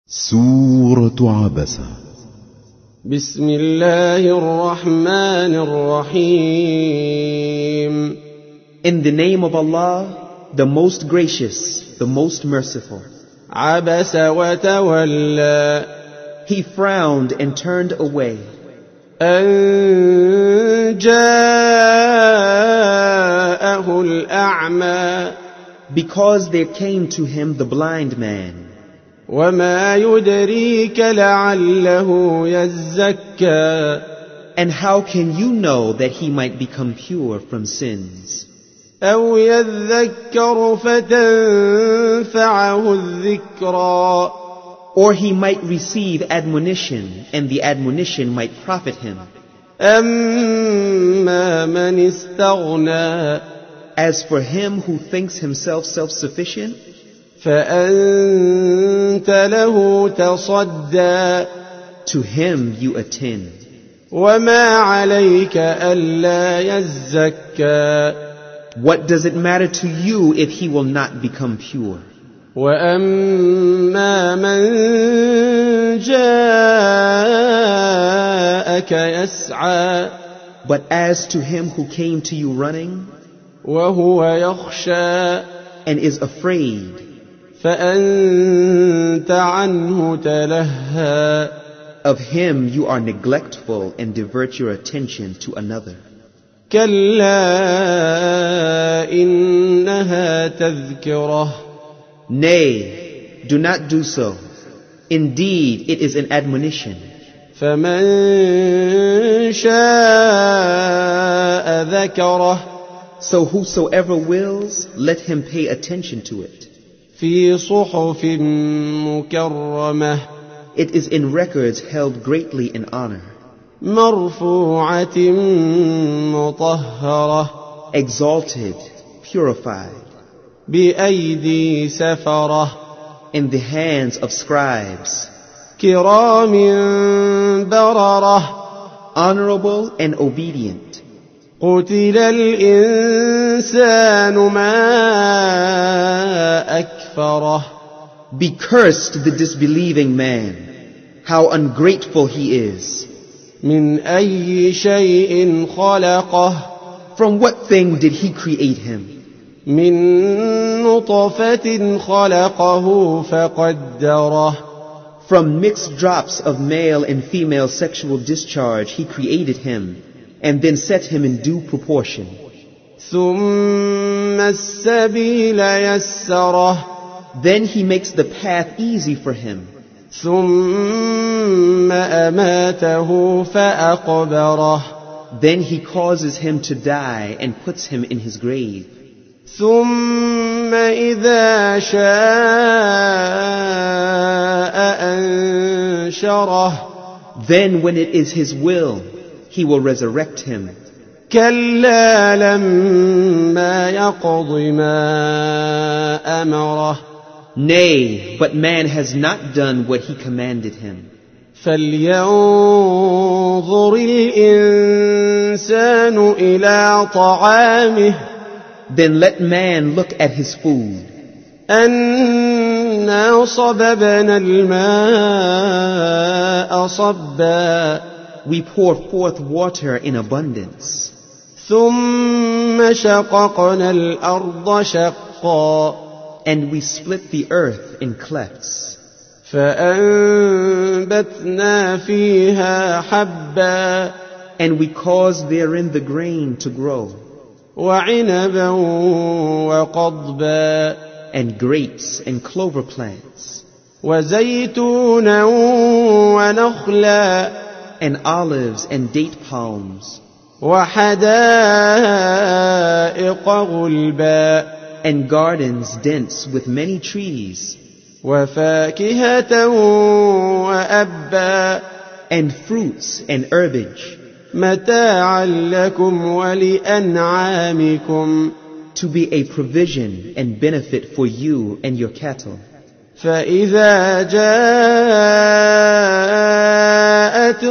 سورة عبسة. بسم الله الرحمن الرحيم. In the name of Allah, the most gracious, the most merciful. عبس وتولى. He frowned and turned away. أن جاءه الأعمى. Because there came to him the blind man. وما يدريك لعله يزكى. And how can you know that he might become pure from sins? أو يذكر فتنفعه الذكرى. Or he might receive admonition, and the admonition might profit him. أما من استغنى. As for him who thinks himself self-sufficient, فأنت له تصدى. to him you attend. وما عليك ألا يزكى. What does it matter to you if he will not become pure? وأما من جاءك يسعى. But as to him who came to you running, وهو يخشى. and is afraid, فأنت عنه تلهى. of him you are neglectful and divert your attention to another. كلا إنها تذكرة. Nay, do not do so. Indeed, it is an admonition. فمن شاء ذكره. So whosoever wills, let him pay attention to it. في صحف مكرمة. It is in records held greatly in honor, مرفوعة مطهرة. exalted, purified, بأيدي سفرة. in the hands of scribes, كرام بررة. honorable and obedient. قتل الإنسان ما أكفره. Be cursed the disbelieving man, how ungrateful he is. من أي شيء خلقه. From what thing did he create him? من نطفة خلقه فقدره. From mixed drops of male and female sexual discharge he created him, and then set him in due proportion. ثم السبيل يسره. Then he makes the path easy for him. ثم أماته فأقبره. Then he causes him to die and puts him in his grave. ثم إذا شاء أنشره. Then when it is his will, he will resurrect him. كلا لما يقض ما أمره. Nay, but man has not done what he commanded him. فلينظر الإنسان إلى طعامه. Then let man look at his food. أنا صببنا الماء صبا. We pour forth water in abundance. ثم شققنا الأرض شقا. And we split the earth in clefts. فأنبتنا فيها حبا. And we caused therein the grain to grow. وعنبا وقضبا. And grapes and clover plants. وزيتونا ونخلا. And olives and date palms. وحدائق غلبا. And gardens dense with many trees. وفاكهة وأبا. And fruits and herbage. متاعا لكم ولأنعامكم. To be a provision and benefit for you and your cattle. فإذا جاءت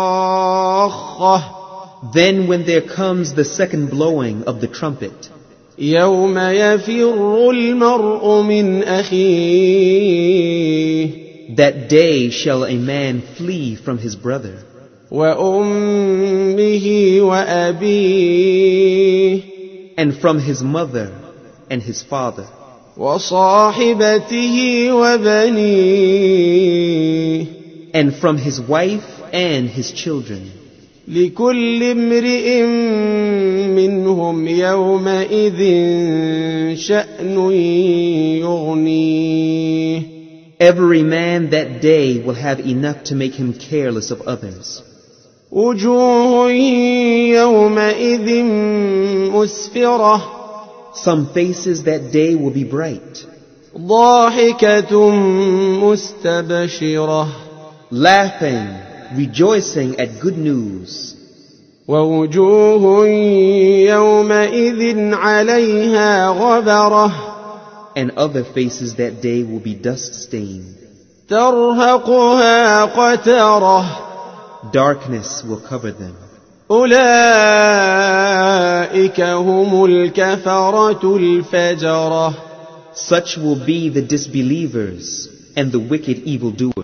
الصاخة. Then when there comes the second blowing of the trumpet. يوم يفر المرء من أخيه That day shall a man flee from his brother, وأمه وأبيه and from his mother and his father, وصاحبته وبنيه and from his wife and his children. لكل امرئ منهم يومئذ شأن يغنيه Every man that day will have enough to make him careless of others. وجوه يومئذ مسفرة Some faces that day will be bright, ضاحكة مستبشرة laughing, rejoicing at good news. ووجوه يومئذ عليها غبرة And other faces that day will be dust-stained. ترهقها قترة Darkness will cover them. أولئك هم الكفرة الفجرة Such will be the disbelievers and the wicked evildoers.